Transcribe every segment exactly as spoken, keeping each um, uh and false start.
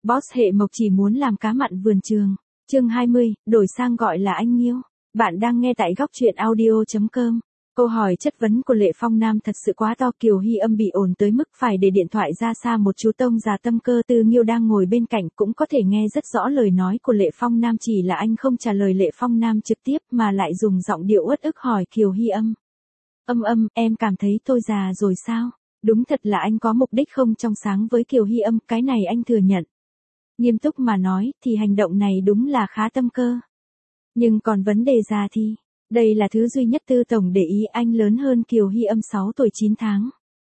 Boss hệ mộc chỉ muốn làm cá mặn vườn trường. Chương hai mươi, đổi sang gọi là anh Nghiêu. Bạn đang nghe tại góc truyện audio chấm com. Câu hỏi chất vấn của Lệ Phong Nam thật sự quá to, Kiều Hy Âm bị ồn tới mức phải để điện thoại ra xa một chú tông già tâm cơ. Tư Nghiêu đang ngồi bên cạnh cũng có thể nghe rất rõ lời nói của Lệ Phong Nam, chỉ là anh không trả lời Lệ Phong Nam trực tiếp mà lại dùng giọng điệu uất ức hỏi Kiều Hy Âm. Âm âm, em cảm thấy tôi già rồi sao? Đúng thật là anh có mục đích không trong sáng với Kiều Hy Âm, cái này anh thừa nhận. Nghiêm túc mà nói thì hành động này đúng là khá tâm cơ. Nhưng còn vấn đề già thì, đây là thứ duy nhất Tư tổng để ý, anh lớn hơn Kiều Hy Âm sáu tuổi chín tháng.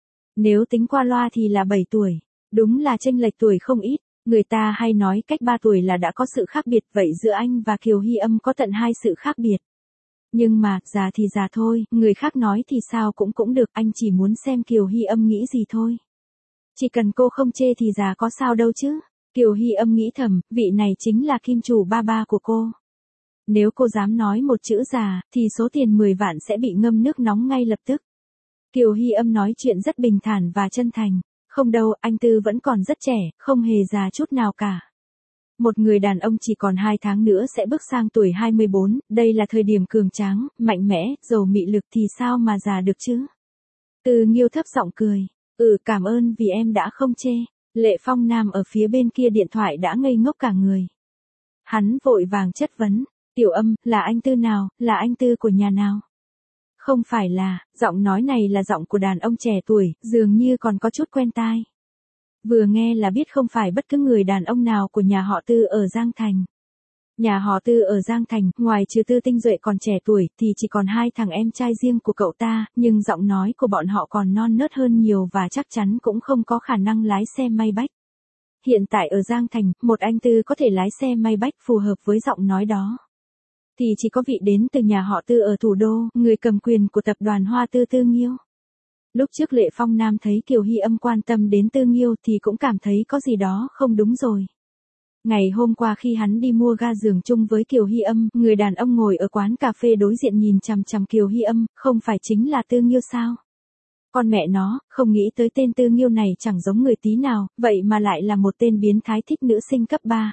Nếu tính qua loa thì là bảy tuổi, đúng là chênh lệch tuổi không ít, người ta hay nói cách ba tuổi là đã có sự khác biệt, vậy giữa anh và Kiều Hy Âm có tận hai sự khác biệt. Nhưng mà, già thì già thôi, người khác nói thì sao cũng cũng được, anh chỉ muốn xem Kiều Hy Âm nghĩ gì thôi. Chỉ cần cô không chê thì già có sao đâu chứ. Kiều Hy Âm nghĩ thầm, vị này chính là kim chủ ba ba của cô. Nếu cô dám nói một chữ già, thì số tiền mười vạn sẽ bị ngâm nước nóng ngay lập tức. Kiều Hy Âm nói chuyện rất bình thản và chân thành. Không đâu, anh Tư vẫn còn rất trẻ, không hề già chút nào cả. Một người đàn ông chỉ còn hai tháng nữa sẽ bước sang tuổi hai mươi bốn, đây là thời điểm cường tráng, mạnh mẽ, giàu mị lực thì sao mà già được chứ? Tư Nghiêu thấp giọng cười. Ừ, cảm ơn vì em đã không chê. Lệ Phong Nam ở phía bên kia điện thoại đã ngây ngốc cả người. Hắn vội vàng chất vấn. Tiểu Âm, là anh Tư nào, là anh Tư của nhà nào? Không phải là, giọng nói này là giọng của đàn ông trẻ tuổi, dường như còn có chút quen tai. Vừa nghe là biết không phải bất cứ người đàn ông nào của nhà họ Tư ở Giang Thành. Nhà họ Tư ở Giang Thành, ngoài trừ Tư Tinh Duệ còn trẻ tuổi, thì chỉ còn hai thằng em trai riêng của cậu ta, nhưng giọng nói của bọn họ còn non nớt hơn nhiều và chắc chắn cũng không có khả năng lái xe may bách. Hiện tại ở Giang Thành, một anh Tư có thể lái xe may bách phù hợp với giọng nói đó thì chỉ có vị đến từ nhà họ Tư ở thủ đô, người cầm quyền của tập đoàn Hoa Tư Tư Nghiêu. Lúc trước Lệ Phong Nam thấy Kiều Hy Âm quan tâm đến Tư Nghiêu thì cũng cảm thấy có gì đó không đúng rồi. Ngày hôm qua khi hắn đi mua ga giường chung với Kiều Hy Âm, người đàn ông ngồi ở quán cà phê đối diện nhìn chằm chằm Kiều Hy Âm, không phải chính là Tư Nghiêu sao? Con mẹ nó, không nghĩ tới tên Tư Nghiêu này chẳng giống người tí nào, vậy mà lại là một tên biến thái thích nữ sinh cấp ba.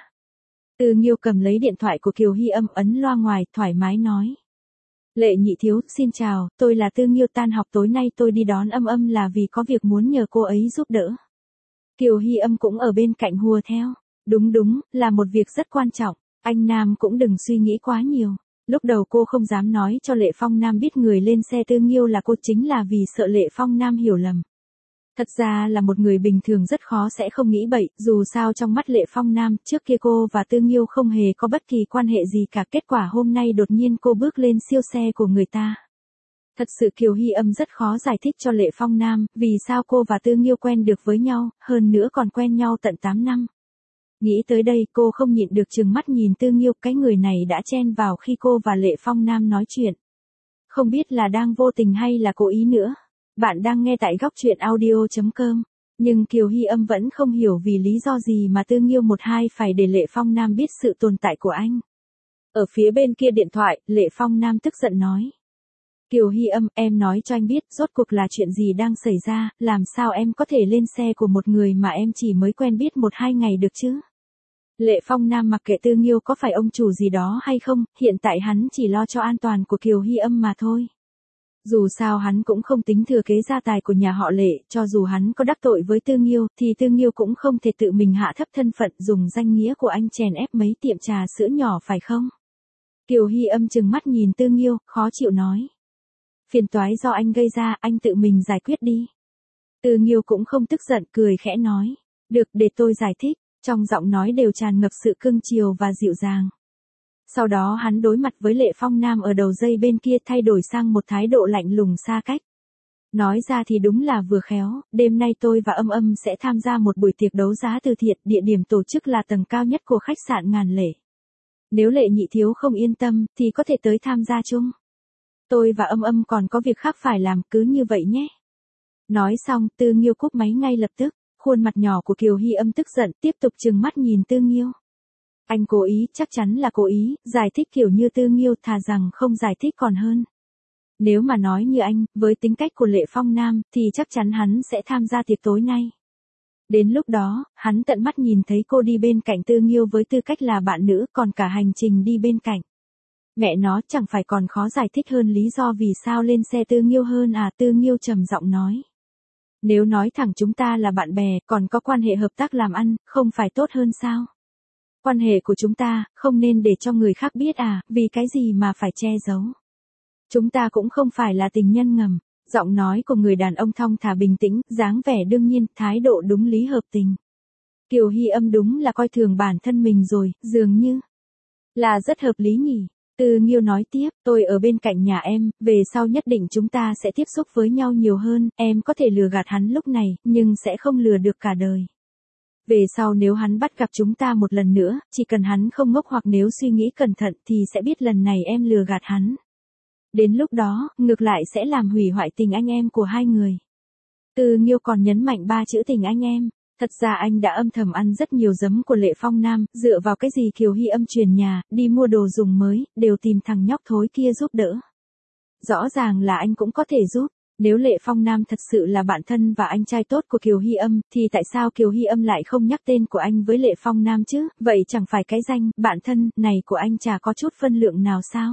Tư Nghiêu cầm lấy điện thoại của Kiều Hy Âm ấn loa ngoài, thoải mái nói. Lệ nhị thiếu, xin chào, tôi là Tư Nghiêu, tan học tối nay tôi đi đón Âm Âm là vì có việc muốn nhờ cô ấy giúp đỡ. Kiều Hy Âm cũng ở bên cạnh hùa theo. Đúng đúng, là một việc rất quan trọng, anh Nam cũng đừng suy nghĩ quá nhiều. Lúc đầu cô không dám nói cho Lệ Phong Nam biết người lên xe Tư Nghiêu là cô chính là vì sợ Lệ Phong Nam hiểu lầm. Thật ra là một người bình thường rất khó sẽ không nghĩ bậy, dù sao trong mắt Lệ Phong Nam, trước kia cô và Tư Nghiêu không hề có bất kỳ quan hệ gì cả, kết quả hôm nay đột nhiên cô bước lên siêu xe của người ta. Thật sự Kiều Hy Âm rất khó giải thích cho Lệ Phong Nam, vì sao cô và Tư Nghiêu quen được với nhau, hơn nữa còn quen nhau tận tám năm. Nghĩ tới đây cô không nhịn được trừng mắt nhìn Tư Nghiêu, cái người này đã chen vào khi cô và Lệ Phong Nam nói chuyện. Không biết là đang vô tình hay là cố ý nữa. Bạn đang nghe tại góc truyện audio chấm com. Nhưng Kiều Hy Âm vẫn không hiểu vì lý do gì mà Tư Nghiêu một hai phải để Lệ Phong Nam biết sự tồn tại của anh. Ở phía bên kia điện thoại, Lệ Phong Nam tức giận nói. Kiều Hy Âm, em nói cho anh biết, rốt cuộc là chuyện gì đang xảy ra, làm sao em có thể lên xe của một người mà em chỉ mới quen biết một hai ngày được chứ? Lệ Phong Nam mặc kệ Tư Nghiêu có phải ông chủ gì đó hay không, hiện tại hắn chỉ lo cho an toàn của Kiều Hy Âm mà thôi. Dù sao hắn cũng không tính thừa kế gia tài của nhà họ Lệ, cho dù hắn có đắc tội với Tư Nghiêu, thì Tư Nghiêu cũng không thể tự mình hạ thấp thân phận dùng danh nghĩa của anh chèn ép mấy tiệm trà sữa nhỏ phải không? Kiều Hy Âm trừng mắt nhìn Tư Nghiêu, khó chịu nói. Phiền toái do anh gây ra, anh tự mình giải quyết đi. Tư Nghiêu cũng không tức giận, cười khẽ nói. Được, để tôi giải thích, trong giọng nói đều tràn ngập sự cưng chiều và dịu dàng. Sau đó hắn đối mặt với Lệ Phong Nam ở đầu dây bên kia thay đổi sang một thái độ lạnh lùng xa cách. Nói ra thì đúng là vừa khéo, đêm nay tôi và Âm Âm sẽ tham gia một buổi tiệc đấu giá từ thiện, địa điểm tổ chức là tầng cao nhất của khách sạn Ngàn Lệ. Nếu Lệ nhị thiếu không yên tâm, thì có thể tới tham gia chung. Tôi và Âm Âm còn có việc khác phải làm, cứ như vậy nhé. Nói xong, Tư Nghiêu cúp máy ngay lập tức, khuôn mặt nhỏ của Kiều Hy Âm tức giận, tiếp tục trừng mắt nhìn Tư Nghiêu. Anh cố ý, chắc chắn là cố ý, giải thích kiểu như Tư Nghiêu, thà rằng không giải thích còn hơn. Nếu mà nói như anh, với tính cách của Lệ Phong Nam, thì chắc chắn hắn sẽ tham gia tiệc tối nay. Đến lúc đó, hắn tận mắt nhìn thấy cô đi bên cạnh Tư Nghiêu với tư cách là bạn nữ, còn cả hành trình đi bên cạnh. Mẹ nó chẳng phải còn khó giải thích hơn lý do vì sao lên xe Tư Nghiêu hơn à? Tư Nghiêu trầm giọng nói. Nếu nói thẳng chúng ta là bạn bè, còn có quan hệ hợp tác làm ăn, không phải tốt hơn sao? Quan hệ của chúng ta, không nên để cho người khác biết à, vì cái gì mà phải che giấu? Chúng ta cũng không phải là tình nhân ngầm. Giọng nói của người đàn ông thong thả bình tĩnh, dáng vẻ đương nhiên, thái độ đúng lý hợp tình. Kiều Hy Âm đúng là coi thường bản thân mình rồi, dường như là rất hợp lý nhỉ. Tư Nghiêu nói tiếp, tôi ở bên cạnh nhà em, về sau nhất định chúng ta sẽ tiếp xúc với nhau nhiều hơn, em có thể lừa gạt hắn lúc này, nhưng sẽ không lừa được cả đời. Về sau nếu hắn bắt gặp chúng ta một lần nữa, chỉ cần hắn không ngốc hoặc nếu suy nghĩ cẩn thận thì sẽ biết lần này em lừa gạt hắn. Đến lúc đó, ngược lại sẽ làm hủy hoại tình anh em của hai người. Tư Nghiêu còn nhấn mạnh ba chữ tình anh em. Thật ra anh đã âm thầm ăn rất nhiều giấm của Lệ Phong Nam, dựa vào cái gì Kiều Hy Âm chuyển nhà, đi mua đồ dùng mới, đều tìm thằng nhóc thối kia giúp đỡ. Rõ ràng là anh cũng có thể giúp. Nếu Lệ Phong Nam thật sự là bạn thân và anh trai tốt của Kiều Hy Âm, thì tại sao Kiều Hy Âm lại không nhắc tên của anh với Lệ Phong Nam chứ? Vậy chẳng phải cái danh, bạn thân, này của anh chả có chút phân lượng nào sao?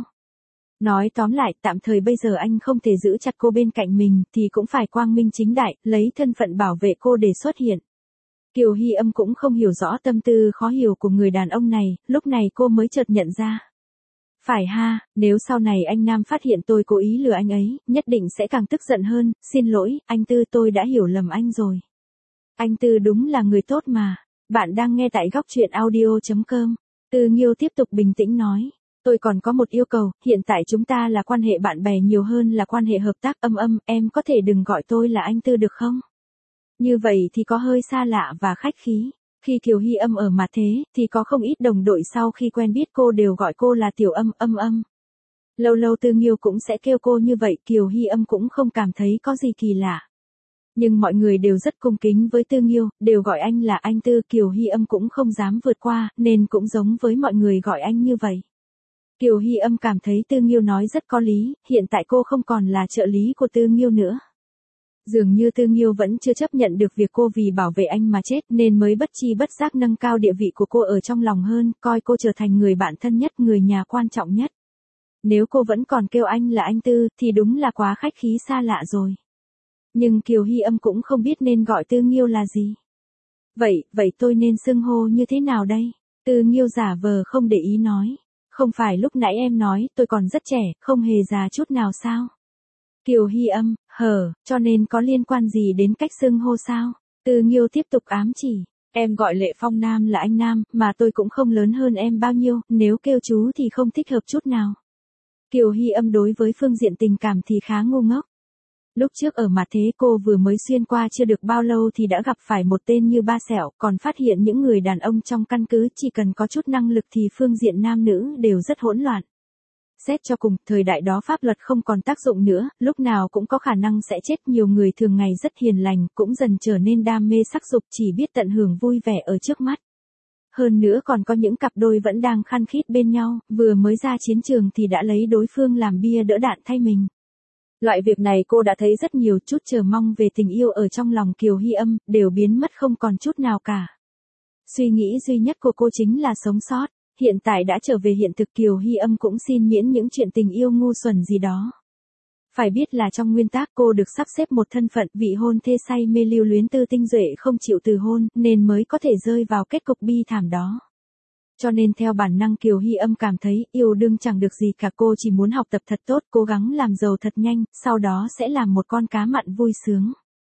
Nói tóm lại, tạm thời bây giờ anh không thể giữ chặt cô bên cạnh mình, thì cũng phải quang minh chính đại, lấy thân phận bảo vệ cô để xuất hiện. Kiều Hy Âm cũng không hiểu rõ tâm tư khó hiểu của người đàn ông này, lúc này cô mới chợt nhận ra. Phải ha, nếu sau này anh Nam phát hiện tôi cố ý lừa anh ấy, nhất định sẽ càng tức giận hơn, xin lỗi, anh Tư tôi đã hiểu lầm anh rồi. Anh Tư đúng là người tốt mà. Bạn đang nghe tại góc truyện audio chấm com. Tư Nghiêu tiếp tục bình tĩnh nói. Tôi còn có một yêu cầu, hiện tại chúng ta là quan hệ bạn bè nhiều hơn là quan hệ hợp tác. Âm âm, em có thể đừng gọi tôi là anh Tư được không? Như vậy thì có hơi xa lạ và khách khí. Khi Kiều Hy Âm ở mặt thế, thì có không ít đồng đội sau khi quen biết cô đều gọi cô là Tiểu Âm, Âm Âm. Lâu lâu Tư Nghiêu cũng sẽ kêu cô như vậy, Kiều Hy Âm cũng không cảm thấy có gì kỳ lạ. Nhưng mọi người đều rất cung kính với Tư Nghiêu, đều gọi anh là anh Tư, Kiều Hy Âm cũng không dám vượt qua, nên cũng giống với mọi người gọi anh như vậy. Kiều Hy Âm cảm thấy Tư Nghiêu nói rất có lý, hiện tại cô không còn là trợ lý của Tư Nghiêu nữa. Dường như Tư Nghiêu vẫn chưa chấp nhận được việc cô vì bảo vệ anh mà chết nên mới bất chi bất giác nâng cao địa vị của cô ở trong lòng hơn, coi cô trở thành người bạn thân nhất, người nhà quan trọng nhất. Nếu cô vẫn còn kêu anh là anh Tư thì đúng là quá khách khí xa lạ rồi. Nhưng Kiều Hy Âm cũng không biết nên gọi Tư Nghiêu là gì. Vậy, vậy tôi nên xưng hô như thế nào đây? Tư Nghiêu giả vờ không để ý nói. Không phải lúc nãy em nói tôi còn rất trẻ, không hề già chút nào sao? Kiều Hy Âm, hờ, cho nên có liên quan gì đến cách xưng hô sao? Tư Nghiêu tiếp tục ám chỉ. Em gọi Lệ Phong Nam là anh Nam, mà tôi cũng không lớn hơn em bao nhiêu, nếu kêu chú thì không thích hợp chút nào. Kiều Hy Âm đối với phương diện tình cảm thì khá ngu ngốc. Lúc trước ở mặt thế cô vừa mới xuyên qua chưa được bao lâu thì đã gặp phải một tên như Ba Sẹo, còn phát hiện những người đàn ông trong căn cứ chỉ cần có chút năng lực thì phương diện nam nữ đều rất hỗn loạn. Xét cho cùng, thời đại đó pháp luật không còn tác dụng nữa, lúc nào cũng có khả năng sẽ chết, nhiều người thường ngày rất hiền lành, cũng dần trở nên đam mê sắc dục, chỉ biết tận hưởng vui vẻ ở trước mắt. Hơn nữa còn có những cặp đôi vẫn đang khăng khít bên nhau, vừa mới ra chiến trường thì đã lấy đối phương làm bia đỡ đạn thay mình. Loại việc này cô đã thấy rất nhiều, chút chờ mong về tình yêu ở trong lòng Kiều Hy Âm, đều biến mất không còn chút nào cả. Suy nghĩ duy nhất của cô chính là sống sót, hiện tại đã trở về hiện thực, Kiều Hy Âm cũng xin miễn những chuyện tình yêu ngu xuẩn gì đó. Phải biết là trong nguyên tắc cô được sắp xếp một thân phận vị hôn thê say mê lưu luyến Tư Tinh Duệ không chịu từ hôn, nên mới có thể rơi vào kết cục bi thảm đó. Cho nên theo bản năng Kiều Hy Âm cảm thấy yêu đương chẳng được gì cả, cô chỉ muốn học tập thật tốt, cố gắng làm giàu thật nhanh, sau đó sẽ làm một con cá mặn vui sướng.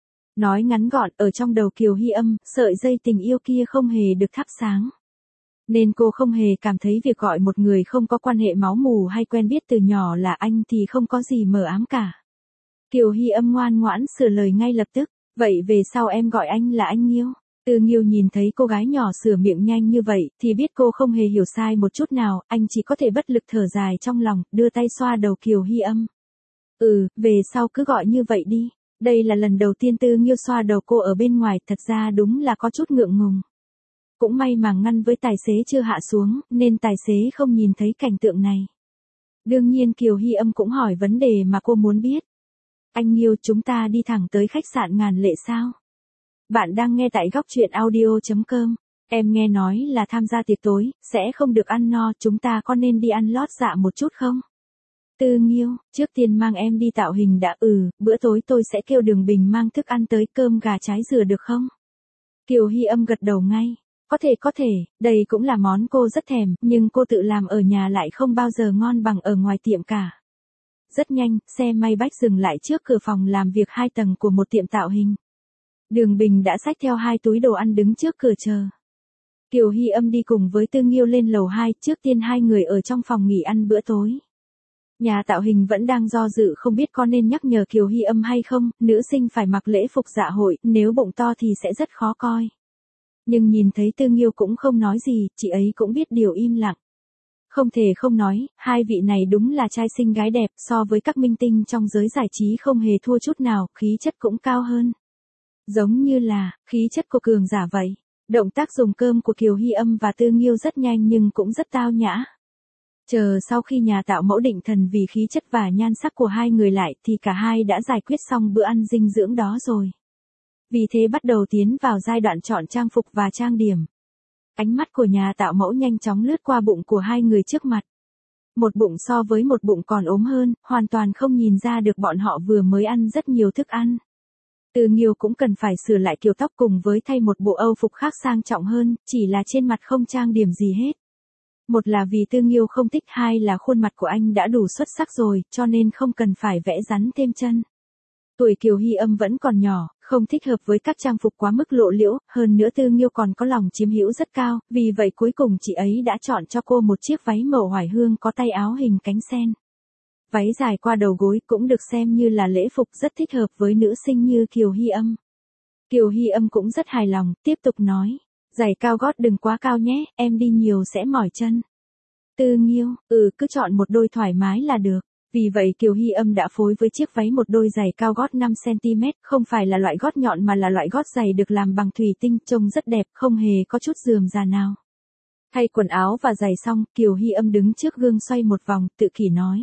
Nói ngắn gọn, ở trong đầu Kiều Hy Âm, sợi dây tình yêu kia không hề được thắp sáng. Nên cô không hề cảm thấy việc gọi một người không có quan hệ máu mủ hay quen biết từ nhỏ là anh thì không có gì mờ ám cả. Kiều Hy Âm ngoan ngoãn sửa lời ngay lập tức, vậy về sau em gọi anh là anh Nghiêu. Tư Nghiêu nhìn thấy cô gái nhỏ sửa miệng nhanh như vậy, thì biết cô không hề hiểu sai một chút nào, anh chỉ có thể bất lực thở dài trong lòng, đưa tay xoa đầu Kiều Hy Âm. Ừ, về sau cứ gọi như vậy đi. Đây là lần đầu tiên Tư Nghiêu xoa đầu cô ở bên ngoài, thật ra đúng là có chút ngượng ngùng. Cũng may mà ngăn với tài xế chưa hạ xuống, nên tài xế không nhìn thấy cảnh tượng này. Đương nhiên Kiều Hy Âm cũng hỏi vấn đề mà cô muốn biết. Anh Nghiêu, chúng ta đi thẳng tới khách sạn Ngàn Lệ sao? Bạn đang nghe tại góc chuyện audio chấm com. Em nghe nói là tham gia tiệc tối, sẽ không được ăn no, chúng ta có nên đi ăn lót dạ một chút không? Tư Nghiêu, trước tiên mang em đi tạo hình đã. Ừ, bữa tối tôi sẽ kêu Đường Bình mang thức ăn tới, cơm gà trái dừa được không? Kiều Hy Âm gật đầu ngay. Có thể có thể, đây cũng là món cô rất thèm, nhưng cô tự làm ở nhà lại không bao giờ ngon bằng ở ngoài tiệm cả. Rất nhanh, xe may bách dừng lại trước cửa phòng làm việc hai tầng của một tiệm tạo hình. Đường Bình đã xách theo hai túi đồ ăn đứng trước cửa chờ. Kiều Hy Âm đi cùng với Tư Nghiêu lên lầu hai, trước tiên hai người ở trong phòng nghỉ ăn bữa tối. Nhà tạo hình vẫn đang do dự không biết có nên nhắc nhở Kiều Hy Âm hay không, nữ sinh phải mặc lễ phục dạ hội, nếu bụng to thì sẽ rất khó coi. Nhưng nhìn thấy Tư Nghiêu cũng không nói gì, chị ấy cũng biết điều im lặng. Không thể không nói, hai vị này đúng là trai xinh gái đẹp, so với các minh tinh trong giới giải trí không hề thua chút nào, khí chất cũng cao hơn. Giống như là, khí chất của cường giả vậy. Động tác dùng cơm của Kiều Hy Âm và Tư Nghiêu rất nhanh nhưng cũng rất tao nhã. Chờ sau khi nhà tạo mẫu định thần vì khí chất và nhan sắc của hai người lại thì cả hai đã giải quyết xong bữa ăn dinh dưỡng đó rồi. Vì thế bắt đầu tiến vào giai đoạn chọn trang phục và trang điểm. Ánh mắt của nhà tạo mẫu nhanh chóng lướt qua bụng của hai người trước mặt. Một bụng so với một bụng còn ốm hơn, hoàn toàn không nhìn ra được bọn họ vừa mới ăn rất nhiều thức ăn. Tư Nghiêu cũng cần phải sửa lại kiểu tóc cùng với thay một bộ âu phục khác sang trọng hơn, chỉ là trên mặt không trang điểm gì hết. Một là vì Tư Nghiêu không thích, hai là khuôn mặt của anh đã đủ xuất sắc rồi, cho nên không cần phải vẽ rắn thêm chân. Tuổi Kiều Hy Âm vẫn còn nhỏ, không thích hợp với các trang phục quá mức lộ liễu, hơn nữa Tư Nghiêu còn có lòng chiếm hữu rất cao, vì vậy cuối cùng chị ấy đã chọn cho cô một chiếc váy màu oải hương có tay áo hình cánh sen. Váy dài qua đầu gối cũng được xem như là lễ phục rất thích hợp với nữ sinh như Kiều Hy Âm. Kiều Hy Âm cũng rất hài lòng, tiếp tục nói, giày cao gót đừng quá cao nhé, em đi nhiều sẽ mỏi chân. Tư Nghiêu, ừ cứ chọn một đôi thoải mái là được. Vì vậy Kiều Hy Âm đã phối với chiếc váy một đôi giày cao gót năm xăng ti mét, không phải là loại gót nhọn mà là loại gót giày được làm bằng thủy tinh, trông rất đẹp, không hề có chút rườm rà nào. Thay quần áo và giày xong, Kiều Hy Âm đứng trước gương xoay một vòng, tự kỷ nói.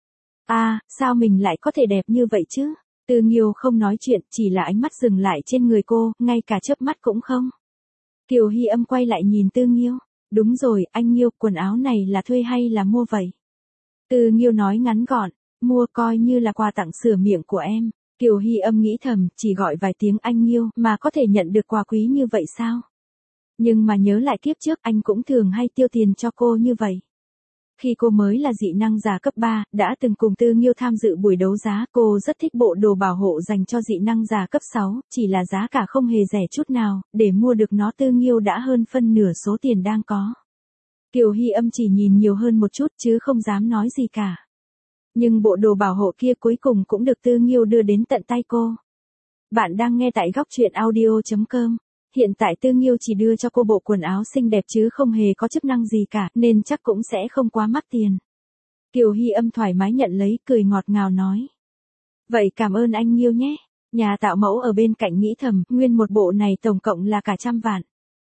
À, sao mình lại có thể đẹp như vậy chứ? Tư Nghiêu không nói chuyện, chỉ là ánh mắt dừng lại trên người cô, ngay cả chớp mắt cũng không. Kiều Hy Âm quay lại nhìn Tư Nghiêu. Đúng rồi, anh Nghiêu, quần áo này là thuê hay là mua vậy? Tư Nghiêu nói ngắn gọn, mua coi như là quà tặng sửa miệng của em. Kiều Hy Âm nghĩ thầm, chỉ gọi vài tiếng anh Nghiêu mà có thể nhận được quà quý như vậy sao? Nhưng mà nhớ lại kiếp trước anh cũng thường hay tiêu tiền cho cô như vậy. Khi cô mới là dị năng giả cấp ba, đã từng cùng Tư Nghiêu tham dự buổi đấu giá, cô rất thích bộ đồ bảo hộ dành cho dị năng giả cấp sáu, chỉ là giá cả không hề rẻ chút nào, để mua được nó Tư Nghiêu đã hơn phân nửa số tiền đang có. Kiều Hy Âm chỉ nhìn nhiều hơn một chút chứ không dám nói gì cả. Nhưng bộ đồ bảo hộ kia cuối cùng cũng được Tư Nghiêu đưa đến tận tay cô. Bạn đang nghe tại góc chuyện audio chấm com. Hiện tại Tư Nghiêu chỉ đưa cho cô bộ quần áo xinh đẹp chứ không hề có chức năng gì cả, nên chắc cũng sẽ không quá mắc tiền. Kiều Hy Âm thoải mái nhận lấy, cười ngọt ngào nói. Vậy cảm ơn anh Nghiêu nhé. Nhà tạo mẫu ở bên cạnh nghĩ thầm, nguyên một bộ này tổng cộng là cả trăm vạn.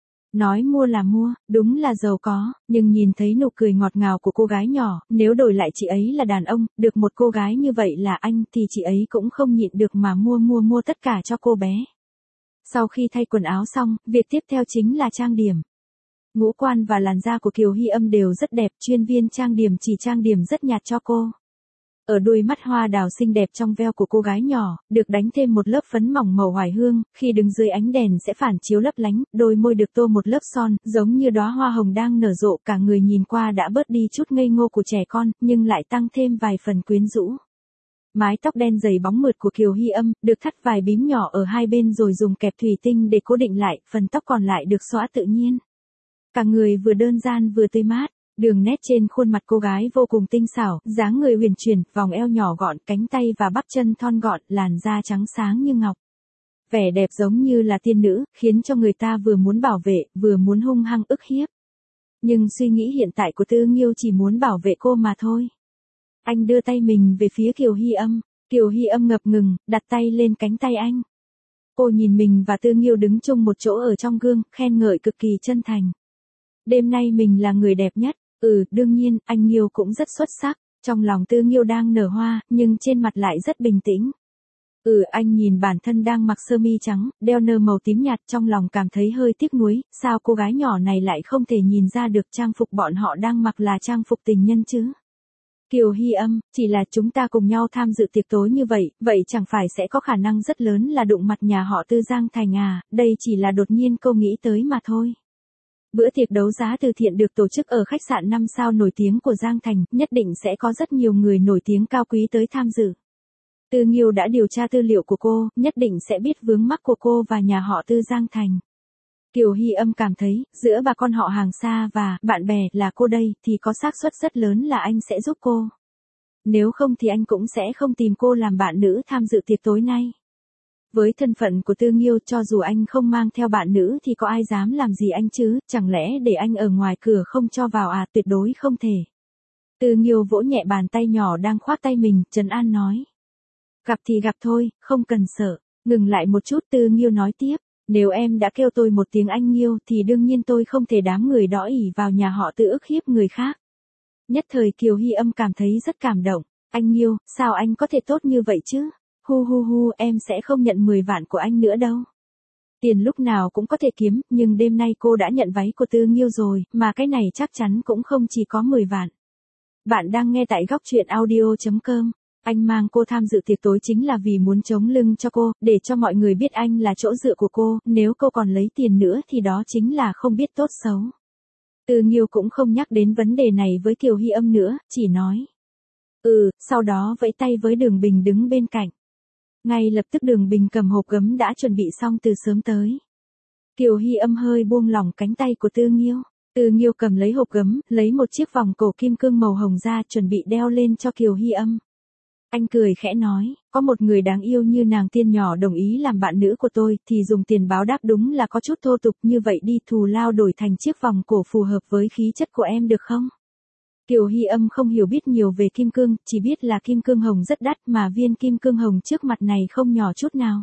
Nói mua là mua, đúng là giàu có, nhưng nhìn thấy nụ cười ngọt ngào của cô gái nhỏ, nếu đổi lại chị ấy là đàn ông, được một cô gái như vậy là anh thì chị ấy cũng không nhịn được mà mua mua mua tất cả cho cô bé. Sau khi thay quần áo xong, việc tiếp theo chính là trang điểm. Ngũ quan và làn da của Kiều Hy Âm đều rất đẹp, chuyên viên trang điểm chỉ trang điểm rất nhạt cho cô. Ở đuôi mắt hoa đào xinh đẹp trong veo của cô gái nhỏ, được đánh thêm một lớp phấn mỏng màu hoài hương, khi đứng dưới ánh đèn sẽ phản chiếu lấp lánh, đôi môi được tô một lớp son, giống như đóa hoa hồng đang nở rộ, cả người nhìn qua đã bớt đi chút ngây ngô của trẻ con, nhưng lại tăng thêm vài phần quyến rũ. Mái tóc đen dày bóng mượt của Kiều Hy Âm, được thắt vài bím nhỏ ở hai bên rồi dùng kẹp thủy tinh để cố định lại, phần tóc còn lại được xõa tự nhiên. Cả người vừa đơn giản vừa tươi mát. Đường nét trên khuôn mặt cô gái vô cùng tinh xảo, dáng người huyền chuyển, vòng eo nhỏ gọn, cánh tay và bắp chân thon gọn, làn da trắng sáng như ngọc. Vẻ đẹp giống như là tiên nữ, khiến cho người ta vừa muốn bảo vệ, vừa muốn hung hăng ức hiếp. Nhưng suy nghĩ hiện tại của Tư Nghiêu chỉ muốn bảo vệ cô mà thôi. Anh đưa tay mình về phía Kiều Hy Âm. Kiều Hy Âm ngập ngừng, đặt tay lên cánh tay anh. Cô nhìn mình và Tư Nghiêu đứng chung một chỗ ở trong gương, khen ngợi cực kỳ chân thành. Đêm nay mình là người đẹp nhất. Ừ, đương nhiên, anh Nghiêu cũng rất xuất sắc. Trong lòng Tư Nghiêu đang nở hoa, nhưng trên mặt lại rất bình tĩnh. Ừ, anh nhìn bản thân đang mặc sơ mi trắng, đeo nơ màu tím nhạt, trong lòng cảm thấy hơi tiếc nuối, sao cô gái nhỏ này lại không thể nhìn ra được trang phục bọn họ đang mặc là trang phục tình nhân chứ? Kiều Hy Âm, chỉ là chúng ta cùng nhau tham dự tiệc tối như vậy, vậy chẳng phải sẽ có khả năng rất lớn là đụng mặt nhà họ Tư Giang Thành à, đây chỉ là đột nhiên cô nghĩ tới mà thôi. Bữa tiệc đấu giá từ thiện được tổ chức ở khách sạn năm sao nổi tiếng của Giang Thành, nhất định sẽ có rất nhiều người nổi tiếng cao quý tới tham dự. Tư Nghiêu đã điều tra tư liệu của cô, nhất định sẽ biết vướng mắc của cô và nhà họ Tư Giang Thành. Kiều Hy Âm cảm thấy, giữa bà con họ hàng xa và bạn bè là cô đây, thì có xác suất rất lớn là anh sẽ giúp cô. Nếu không thì anh cũng sẽ không tìm cô làm bạn nữ tham dự tiệc tối nay. Với thân phận của Tư Nghiêu, cho dù anh không mang theo bạn nữ thì có ai dám làm gì anh chứ, chẳng lẽ để anh ở ngoài cửa không cho vào à, tuyệt đối không thể. Tư Nghiêu vỗ nhẹ bàn tay nhỏ đang khoác tay mình, trấn an nói. Gặp thì gặp thôi, không cần sợ. Ngừng lại một chút, Tư Nghiêu nói tiếp. Nếu em đã kêu tôi một tiếng anh Nghiêu thì đương nhiên tôi không thể đám người đó ỷ vào nhà họ Tư ức hiếp người khác. Nhất thời Kiều Hy Âm cảm thấy rất cảm động. Anh Nghiêu, sao anh có thể tốt như vậy chứ? Hu hu hu, em sẽ không nhận mười vạn của anh nữa đâu. Tiền lúc nào cũng có thể kiếm, nhưng đêm nay cô đã nhận váy của Tư Nghiêu rồi, mà cái này chắc chắn cũng không chỉ có mười vạn. Bạn đang nghe tại góc truyện audio chấm com. Anh mang cô tham dự tiệc tối chính là vì muốn chống lưng cho cô, để cho mọi người biết anh là chỗ dựa của cô, nếu cô còn lấy tiền nữa thì đó chính là không biết tốt xấu. Tư Nghiêu cũng không nhắc đến vấn đề này với Kiều Hy Âm nữa, chỉ nói. Ừ, sau đó vẫy tay với Đường Bình đứng bên cạnh. Ngay lập tức Đường Bình cầm hộp gấm đã chuẩn bị xong từ sớm tới. Kiều Hy Âm hơi buông lỏng cánh tay của Tư Nghiêu. Tư Nghiêu cầm lấy hộp gấm, lấy một chiếc vòng cổ kim cương màu hồng ra chuẩn bị đeo lên cho Kiều Hy Âm. Anh cười khẽ nói, có một người đáng yêu như nàng tiên nhỏ đồng ý làm bạn nữ của tôi, thì dùng tiền báo đáp đúng là có chút thô tục, như vậy đi, thù lao đổi thành chiếc vòng cổ phù hợp với khí chất của em được không? Kiều Hy Âm không hiểu biết nhiều về kim cương, chỉ biết là kim cương hồng rất đắt mà viên kim cương hồng trước mặt này không nhỏ chút nào.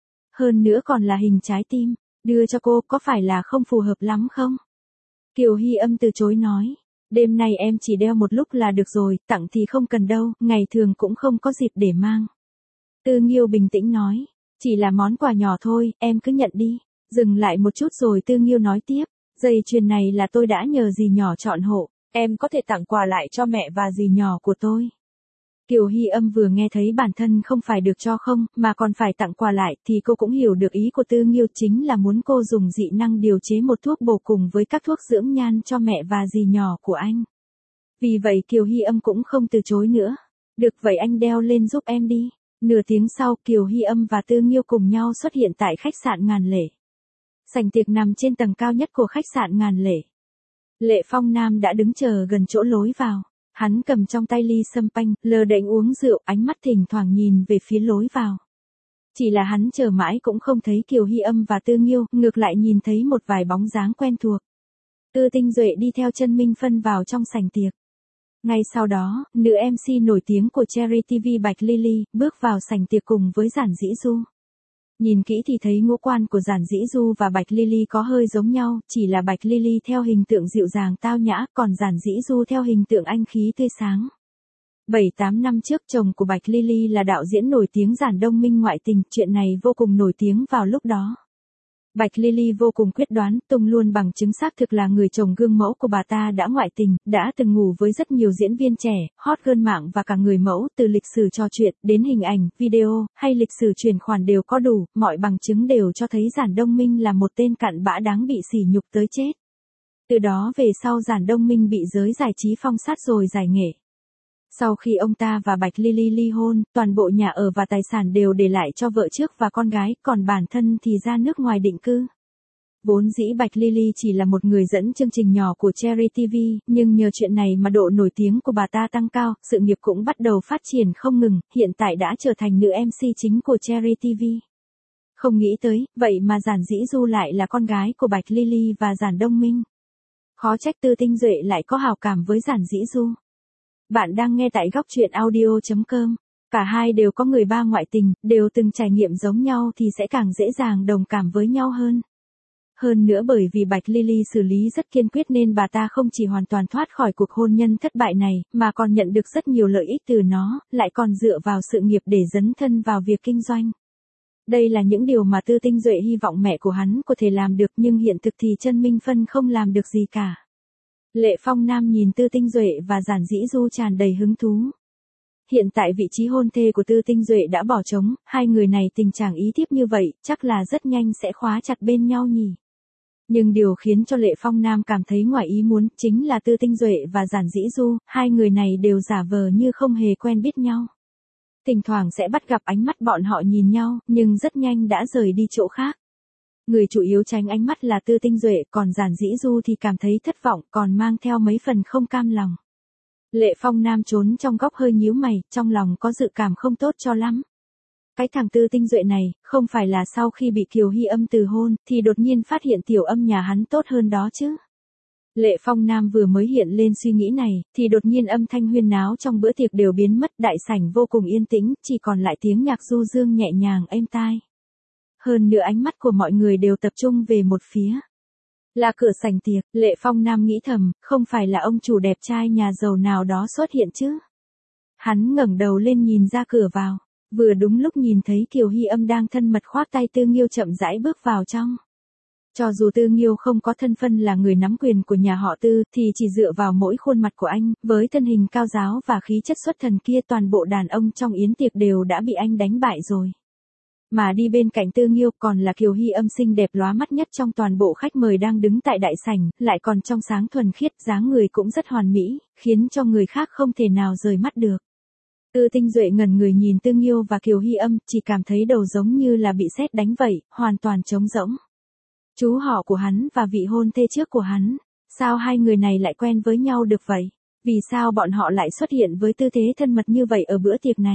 Hơn nữa còn là hình trái tim, đưa cho cô có phải là không phù hợp lắm không? Kiều Hy Âm từ chối nói. Đêm nay em chỉ đeo một lúc là được rồi, tặng thì không cần đâu, ngày thường cũng không có dịp để mang. Tư Nghiêu bình tĩnh nói, chỉ là món quà nhỏ thôi, em cứ nhận đi. Dừng lại một chút rồi Tư Nghiêu nói tiếp, dây chuyền này là tôi đã nhờ dì nhỏ chọn hộ, em có thể tặng quà lại cho mẹ và dì nhỏ của tôi. Kiều Hy Âm vừa nghe thấy bản thân không phải được cho không, mà còn phải tặng quà lại, thì cô cũng hiểu được ý của Tư Nghiêu, chính là muốn cô dùng dị năng điều chế một thuốc bổ cùng với các thuốc dưỡng nhan cho mẹ và dì nhỏ của anh. Vì vậy Kiều Hy Âm cũng không từ chối nữa. Được vậy anh đeo lên giúp em đi. Nửa tiếng sau Kiều Hy Âm và Tư Nghiêu cùng nhau xuất hiện tại khách sạn Ngàn Lễ. Sảnh tiệc nằm trên tầng cao nhất của khách sạn Ngàn Lễ. Lệ Phong Nam đã đứng chờ gần chỗ lối vào. Hắn cầm trong tay ly sâm panh, lờ đễnh uống rượu, ánh mắt thỉnh thoảng nhìn về phía lối vào. Chỉ là hắn chờ mãi cũng không thấy Kiều Hy Âm và Tư Nghiêu, ngược lại nhìn thấy một vài bóng dáng quen thuộc. Tư Tinh Duệ đi theo chân Minh Phân vào trong sảnh tiệc. Ngay sau đó, nữ em xê nổi tiếng của Cherry ti vi Bạch Lily, bước vào sảnh tiệc cùng với Giản Dĩ Du. Nhìn kỹ thì thấy ngũ quan của Giản Dĩ Du và Bạch Lily có hơi giống nhau, chỉ là Bạch Lily theo hình tượng dịu dàng tao nhã, còn Giản Dĩ Du theo hình tượng anh khí tươi sáng. bảy tám năm trước chồng của Bạch Lily là đạo diễn nổi tiếng Giản Đông Minh ngoại tình, chuyện này vô cùng nổi tiếng vào lúc đó. Bạch Lily vô cùng quyết đoán, tung luôn bằng chứng xác thực là người chồng gương mẫu của bà ta đã ngoại tình, đã từng ngủ với rất nhiều diễn viên trẻ, hot girl mạng và cả người mẫu, từ lịch sử trò chuyện, đến hình ảnh, video, hay lịch sử chuyển khoản đều có đủ, mọi bằng chứng đều cho thấy Giản Đông Minh là một tên cặn bã đáng bị sỉ nhục tới chết. Từ đó về sau Giản Đông Minh bị giới giải trí phong sát rồi giải nghệ. Sau khi ông ta và Bạch Lily ly hôn, toàn bộ nhà ở và tài sản đều để lại cho vợ trước và con gái, còn bản thân thì ra nước ngoài định cư. Vốn dĩ Bạch Lily chỉ là một người dẫn chương trình nhỏ của Cherry ti vi, nhưng nhờ chuyện này mà độ nổi tiếng của bà ta tăng cao, sự nghiệp cũng bắt đầu phát triển không ngừng, hiện tại đã trở thành nữ em xê chính của Cherry ti vi. Không nghĩ tới, vậy mà Giản Dĩ Du lại là con gái của Bạch Lily và Giản Đông Minh. Khó trách Tư Tinh Duệ lại có hào cảm với Giản Dĩ Du. Bạn đang nghe tại góc truyện audio chấm com. Cả hai đều có người ba ngoại tình, đều từng trải nghiệm giống nhau thì sẽ càng dễ dàng đồng cảm với nhau hơn. Hơn nữa bởi vì Bạch Lily xử lý rất kiên quyết nên bà ta không chỉ hoàn toàn thoát khỏi cuộc hôn nhân thất bại này, mà còn nhận được rất nhiều lợi ích từ nó, lại còn dựa vào sự nghiệp để dấn thân vào việc kinh doanh. Đây là những điều mà Tư Tinh Duệ hy vọng mẹ của hắn có thể làm được, nhưng hiện thực thì Chân Minh Phân không làm được gì cả. Lệ Phong Nam nhìn Tư Tinh Duệ và Giản Dĩ Du tràn đầy hứng thú. Hiện tại vị trí hôn thê của Tư Tinh Duệ đã bỏ trống, hai người này tình trạng ý tiếp như vậy, chắc là rất nhanh sẽ khóa chặt bên nhau nhỉ. Nhưng điều khiến cho Lệ Phong Nam cảm thấy ngoài ý muốn chính là Tư Tinh Duệ và Giản Dĩ Du, hai người này đều giả vờ như không hề quen biết nhau. Thỉnh thoảng sẽ bắt gặp ánh mắt bọn họ nhìn nhau, nhưng rất nhanh đã rời đi chỗ khác. Người chủ yếu tránh ánh mắt là Tư Tinh Duệ, còn Giản Dĩ Du thì cảm thấy thất vọng, còn mang theo mấy phần không cam lòng. Lệ Phong Nam trốn trong góc hơi nhíu mày, trong lòng có dự cảm không tốt cho lắm. Cái thằng Tư Tinh Duệ này, không phải là sau khi bị Kiều Hy Âm từ hôn, thì đột nhiên phát hiện Tiểu Âm nhà hắn tốt hơn đó chứ. Lệ Phong Nam vừa mới hiện lên suy nghĩ này, thì đột nhiên âm thanh huyên náo trong bữa tiệc đều biến mất, đại sảnh vô cùng yên tĩnh, chỉ còn lại tiếng nhạc du dương nhẹ nhàng êm tai. Hơn nữa ánh mắt của mọi người đều tập trung về một phía. Là cửa sảnh tiệc, Lệ Phong Nam nghĩ thầm, không phải là ông chủ đẹp trai nhà giàu nào đó xuất hiện chứ. Hắn ngẩng đầu lên nhìn ra cửa vào, vừa đúng lúc nhìn thấy Kiều Hy Âm đang thân mật khoác tay Tư Nghiêu chậm rãi bước vào trong. Cho dù Tư Nghiêu không có thân phận là người nắm quyền của nhà họ Tư, thì chỉ dựa vào mỗi khuôn mặt của anh, với thân hình cao giáo và khí chất xuất thần kia, toàn bộ đàn ông trong yến tiệc đều đã bị anh đánh bại rồi. Mà đi bên cạnh Tư Nghiêu còn là Kiều Hy Âm xinh đẹp lóa mắt nhất trong toàn bộ khách mời đang đứng tại đại sảnh, lại còn trong sáng thuần khiết, dáng người cũng rất hoàn mỹ, khiến cho người khác không thể nào rời mắt được. Tư Tinh Duệ ngẩn người nhìn Tư Nghiêu và Kiều Hy Âm, chỉ cảm thấy đầu giống như là bị sét đánh vậy, hoàn toàn trống rỗng. Chú họ của hắn và vị hôn thê trước của hắn, sao hai người này lại quen với nhau được vậy? Vì sao bọn họ lại xuất hiện với tư thế thân mật như vậy ở bữa tiệc này?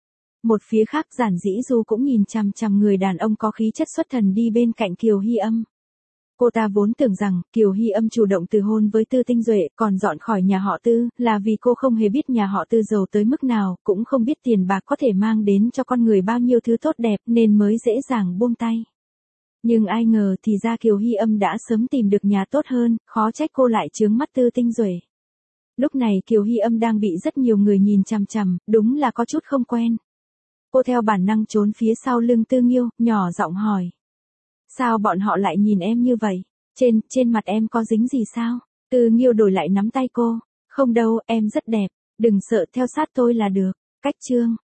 Một phía khác Giản Dĩ Du cũng nhìn chằm chằm người đàn ông có khí chất xuất thần đi bên cạnh Kiều Hy Âm. Cô ta vốn tưởng rằng Kiều Hy Âm chủ động từ hôn với Tư Tinh Duệ còn dọn khỏi nhà họ Tư là vì cô không hề biết nhà họ Tư giàu tới mức nào, cũng không biết tiền bạc có thể mang đến cho con người bao nhiêu thứ tốt đẹp nên mới dễ dàng buông tay. Nhưng ai ngờ thì ra Kiều Hy Âm đã sớm tìm được nhà tốt hơn, khó trách cô lại chướng mắt Tư Tinh Duệ. Lúc này Kiều Hy Âm đang bị rất nhiều người nhìn chằm chằm, đúng là có chút không quen. Cô theo bản năng trốn phía sau lưng Tư Nghiêu, nhỏ giọng hỏi. Sao bọn họ lại nhìn em như vậy? Trên, trên mặt em có dính gì sao? Tư Nghiêu đổi lại nắm tay cô. Không đâu, em rất đẹp, đừng sợ, theo sát tôi là được. Cách chương.